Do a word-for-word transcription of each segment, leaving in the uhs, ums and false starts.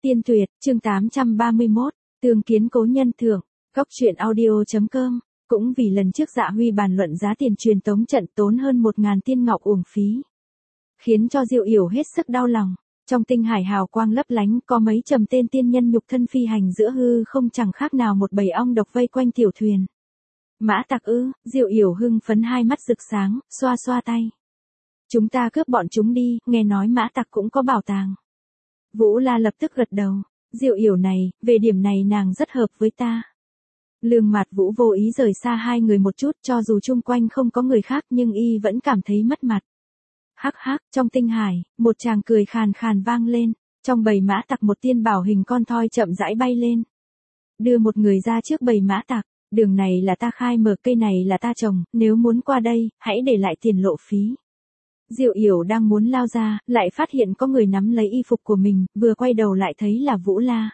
Tiên Tuyệt, chương tám trăm ba mươi mốt, tương kiến cố nhân thưởng, góc truyện audio.com, cũng vì lần trước Dạ Huy bàn luận giá tiền truyền tống trận tốn hơn một ngàn tiên ngọc uổng phí. Khiến cho Diệu Yểu hết sức đau lòng, trong tinh hải hào quang lấp lánh có mấy trầm tên tiên nhân nhục thân phi hành giữa hư không chẳng khác nào một bầy ong độc vây quanh tiểu thuyền. Mã tặc ư, Diệu Yểu hưng phấn hai mắt rực sáng, xoa xoa tay. Chúng ta cướp bọn chúng đi, nghe nói mã tặc cũng có bảo tàng. Vũ La lập tức gật đầu, Diệu Yểu này, về điểm này nàng rất hợp với ta. Lương Mạt Vũ vô ý rời xa hai người một chút, cho dù chung quanh không có người khác nhưng y vẫn cảm thấy mất mặt. Hắc hắc, trong tinh hải, một chàng cười khàn khàn vang lên, trong bầy mã tặc một tiên bảo hình con thoi chậm rãi bay lên. Đưa một người ra trước bầy mã tặc, đường này là ta khai mở, cây này là ta trồng, nếu muốn qua đây, hãy để lại tiền lộ phí. Diệu Yểu đang muốn lao ra, lại phát hiện có người nắm lấy y phục của mình, vừa quay đầu lại thấy là Vũ La.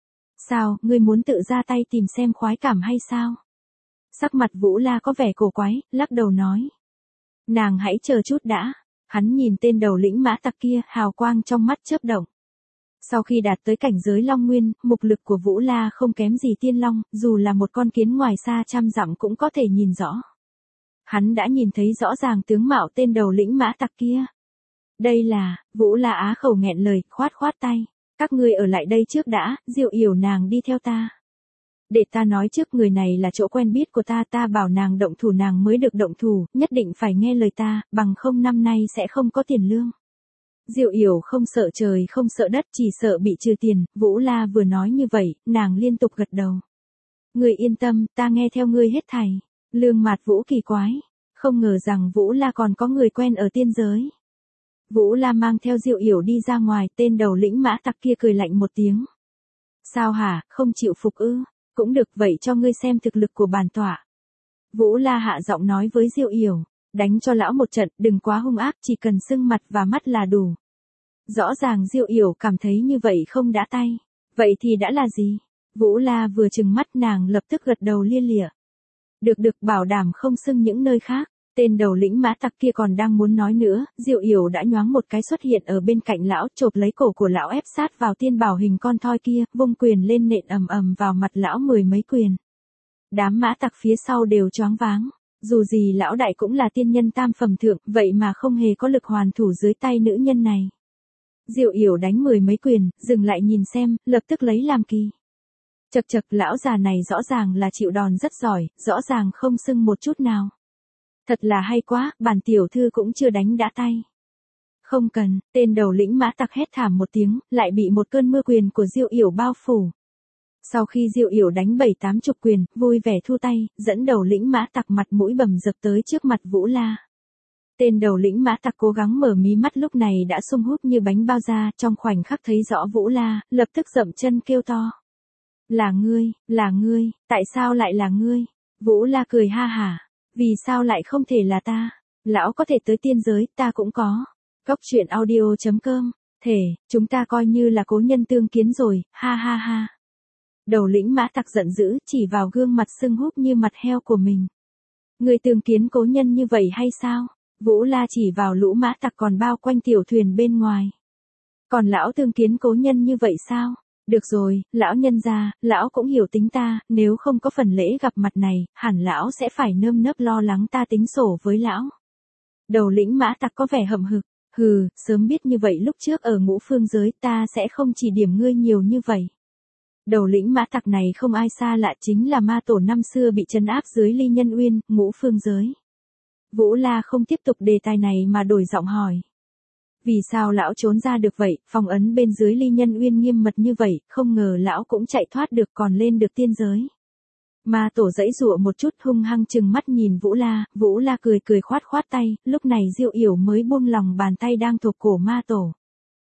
Sao, ngươi muốn tự ra tay tìm xem khoái cảm hay sao? Sắc mặt Vũ La có vẻ cổ quái, lắc đầu nói. Nàng hãy chờ chút đã. Hắn nhìn tên đầu lĩnh mã tặc kia, hào quang trong mắt chớp động. Sau khi đạt tới cảnh giới Long Nguyên, mục lực của Vũ La không kém gì Tiên Long, dù là một con kiến ngoài xa trăm dặm cũng có thể nhìn rõ. Hắn đã nhìn thấy rõ ràng tướng mạo tên đầu lĩnh mã tặc kia. Đây là, Vũ La á khẩu nghẹn lời, khoát khoát tay. Các ngươi ở lại đây trước đã, Diệu Yểu nàng đi theo ta. Để ta nói trước, người này là chỗ quen biết của ta, ta bảo nàng động thủ nàng mới được động thủ, nhất định phải nghe lời ta, bằng không năm nay sẽ không có tiền lương. Diệu Yểu không sợ trời không sợ đất, chỉ sợ bị trừ tiền. Vũ La vừa nói như vậy, nàng liên tục gật đầu. Ngươi yên tâm, ta nghe theo ngươi hết thảy. Lương Mạt Vũ kỳ quái, không ngờ rằng Vũ La còn có người quen ở tiên giới. Vũ La mang theo Diệu Yểu đi ra ngoài, tên đầu lĩnh mã tặc kia cười lạnh một tiếng. Sao hả, không chịu phục ư? Cũng được, vậy cho ngươi xem thực lực của bản tọa. Vũ La hạ giọng nói với Diệu Yểu, đánh cho lão một trận, đừng quá hung ác, chỉ cần sưng mặt và mắt là đủ. Rõ ràng Diệu Yểu cảm thấy như vậy không đã tay. Vậy thì đã là gì? Vũ La vừa trừng mắt nàng lập tức gật đầu lia lịa. Được được, bảo đảm không sưng những nơi khác. Tên đầu lĩnh mã tặc kia còn đang muốn nói nữa, Diệu Yểu đã nhoáng một cái xuất hiện ở bên cạnh lão, chộp lấy cổ của lão ép sát vào tiên bảo hình con thoi kia, vung quyền lên nện ầm ầm vào mặt lão mười mấy quyền. Đám mã tặc phía sau đều choáng váng, dù gì lão đại cũng là tiên nhân tam phẩm thượng, vậy mà không hề có lực hoàn thủ dưới tay nữ nhân này. Diệu Yểu đánh mười mấy quyền, dừng lại nhìn xem, lập tức lấy làm kỳ. Chật chật, lão già này rõ ràng là chịu đòn rất giỏi, rõ ràng không sưng một chút nào. Thật là hay quá, bản tiểu thư cũng chưa đánh đã tay. Không cần, tên đầu lĩnh mã tặc hét thảm một tiếng, lại bị một cơn mưa quyền của Diệu Yểu bao phủ. Sau khi Diệu Yểu đánh bảy tám chục quyền, vui vẻ thu tay, dẫn đầu lĩnh mã tặc mặt mũi bầm dập tới trước mặt Vũ La. Tên đầu lĩnh mã tặc cố gắng mở mí mắt, lúc này đã sung húp như bánh bao da, trong khoảnh khắc thấy rõ Vũ La, lập tức dậm chân kêu to. Là ngươi, là ngươi, tại sao lại là ngươi? Vũ La cười ha hả. Vì sao lại không thể là ta? Lão có thể tới tiên giới, ta cũng có. Góc truyện audio.com, thể, chúng ta coi như là cố nhân tương kiến rồi, ha ha ha. Đầu lĩnh mã tặc giận dữ, chỉ vào gương mặt sưng húp như mặt heo của mình. Người tương kiến cố nhân như vậy hay sao? Vũ La chỉ vào lũ mã tặc còn bao quanh tiểu thuyền bên ngoài. Còn lão tương kiến cố nhân như vậy sao? Được rồi, lão nhân gia, lão cũng hiểu tính ta, nếu không có phần lễ gặp mặt này, hẳn lão sẽ phải nơm nớp lo lắng ta tính sổ với lão. Đầu lĩnh mã tặc có vẻ hậm hực, hừ, sớm biết như vậy lúc trước ở Ngũ Phương giới ta sẽ không chỉ điểm ngươi nhiều như vậy. Đầu lĩnh mã tặc này không ai xa lạ, chính là ma tổ năm xưa bị trấn áp dưới Ly Nhân Uyên, Ngũ Phương giới. Vũ La không tiếp tục đề tài này mà đổi giọng hỏi. Vì sao lão trốn ra được vậy, phong ấn bên dưới Ly Nhân Uyên nghiêm mật như vậy, không ngờ lão cũng chạy thoát được còn lên được tiên giới. Ma tổ giãy giụa một chút, hung hăng chừng mắt nhìn Vũ La, Vũ La cười cười khoát khoát tay, lúc này Diệu Yểu mới buông lòng bàn tay đang thuộc cổ ma tổ.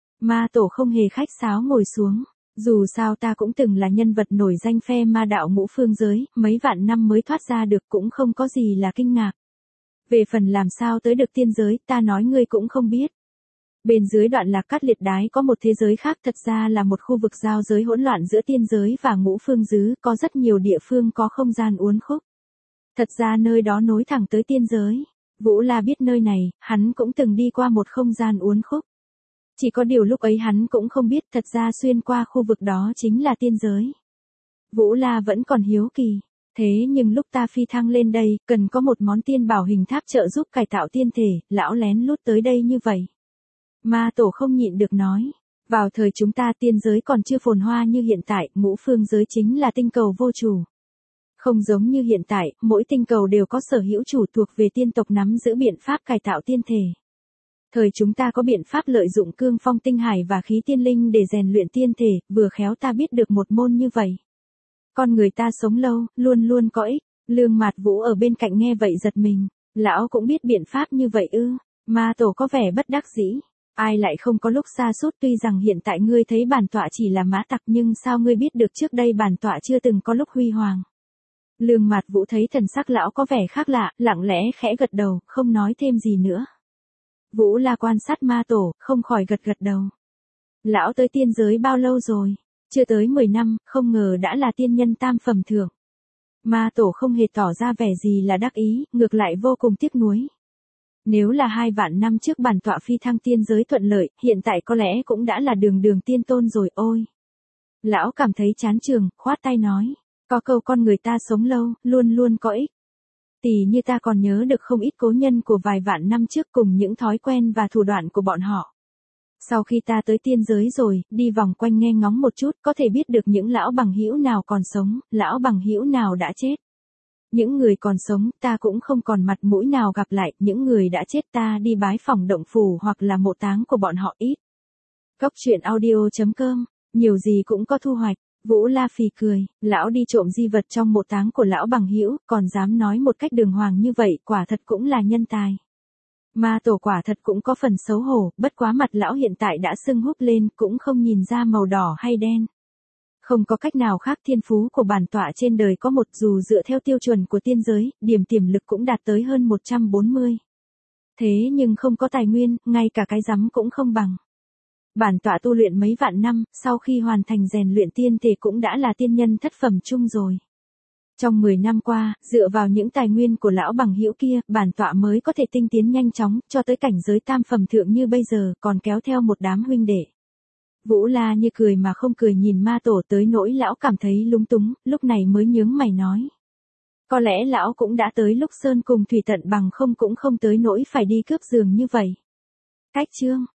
Ma tổ không hề khách sáo ngồi xuống, dù sao ta cũng từng là nhân vật nổi danh phe ma đạo Ngũ Phương giới, mấy vạn năm mới thoát ra được cũng không có gì là kinh ngạc. Về phần làm sao tới được tiên giới, ta nói ngươi cũng không biết. Bên dưới Đoạn Lạc Cát Liệt Đái có một thế giới khác, thật ra là một khu vực giao giới hỗn loạn giữa tiên giới và Ngũ Phương giới, có rất nhiều địa phương có không gian uốn khúc. Thật ra nơi đó nối thẳng tới tiên giới. Vũ La biết nơi này, hắn cũng từng đi qua một không gian uốn khúc. Chỉ có điều lúc ấy hắn cũng không biết thật ra xuyên qua khu vực đó chính là tiên giới. Vũ La vẫn còn hiếu kỳ. Thế nhưng lúc ta phi thăng lên đây, cần có một món tiên bảo hình tháp trợ giúp cải tạo tiên thể, lão lén lút tới đây như vậy. Ma tổ không nhịn được nói. Vào thời chúng ta tiên giới còn chưa phồn hoa như hiện tại, ngũ phương giới chính là tinh cầu vô chủ. Không giống như hiện tại, mỗi tinh cầu đều có sở hữu chủ thuộc về tiên tộc nắm giữ biện pháp cải tạo tiên thể. Thời chúng ta có biện pháp lợi dụng cương phong tinh hải và khí tiên linh để rèn luyện tiên thể, vừa khéo ta biết được một môn như vậy. Con người ta sống lâu, luôn luôn có ích. Lương Mạt Vũ ở bên cạnh nghe vậy giật mình. Lão cũng biết biện pháp như vậy ư? Ma tổ có vẻ bất đắc dĩ. Ai lại không có lúc xa sút, tuy rằng hiện tại ngươi thấy bản tọa chỉ là mã tặc nhưng sao ngươi biết được trước đây bản tọa chưa từng có lúc huy hoàng. Lương Mạt Vũ thấy thần sắc lão có vẻ khác lạ, lặng lẽ khẽ gật đầu, không nói thêm gì nữa. Vũ La quan sát ma tổ, không khỏi gật gật đầu. Lão tới tiên giới bao lâu rồi? Chưa tới mười năm, không ngờ đã là tiên nhân tam phẩm thượng. Ma tổ không hề tỏ ra vẻ gì là đắc ý, ngược lại vô cùng tiếc nuối. Nếu là hai vạn năm trước bản tọa phi thăng tiên giới thuận lợi, hiện tại có lẽ cũng đã là đường đường tiên tôn rồi ôi. Lão cảm thấy chán chường, khoát tay nói. Có câu con người ta sống lâu, luôn luôn có ích. Tỉ như ta còn nhớ được không ít cố nhân của vài vạn năm trước cùng những thói quen và thủ đoạn của bọn họ. Sau khi ta tới tiên giới rồi, đi vòng quanh nghe ngóng một chút, có thể biết được những lão bằng hữu nào còn sống, lão bằng hữu nào đã chết. Những người còn sống, ta cũng không còn mặt mũi nào gặp lại, những người đã chết ta đi bái phỏng động phủ hoặc là mộ táng của bọn họ ít. Cốc truyện audio chấm com, nhiều gì cũng có thu hoạch. Vũ La phì cười, lão đi trộm di vật trong mộ táng của lão bằng hữu, còn dám nói một cách đường hoàng như vậy, quả thật cũng là nhân tài. Ma tổ quả thật cũng có phần xấu hổ, bất quá mặt lão hiện tại đã sưng húp lên, cũng không nhìn ra màu đỏ hay đen. Không có cách nào khác, thiên phú của bản tọa trên đời có một, dù dựa theo tiêu chuẩn của tiên giới, điểm tiềm lực cũng đạt tới hơn một trăm bốn mươi. Thế nhưng không có tài nguyên, ngay cả cái rắm cũng không bằng. Bản tọa tu luyện mấy vạn năm, sau khi hoàn thành rèn luyện tiên thể cũng đã là tiên nhân thất phẩm chung rồi. Trong mười năm qua, dựa vào những tài nguyên của lão bằng hữu kia, bản tọa mới có thể tinh tiến nhanh chóng, cho tới cảnh giới tam phẩm thượng như bây giờ, còn kéo theo một đám huynh đệ. Vũ La như cười mà không cười nhìn ma tổ tới nỗi lão cảm thấy lúng túng, lúc này mới nhướng mày nói. Có lẽ lão cũng đã tới lúc sơn cùng thủy tận, bằng không cũng không tới nỗi phải đi cướp giường như vậy. Cách chương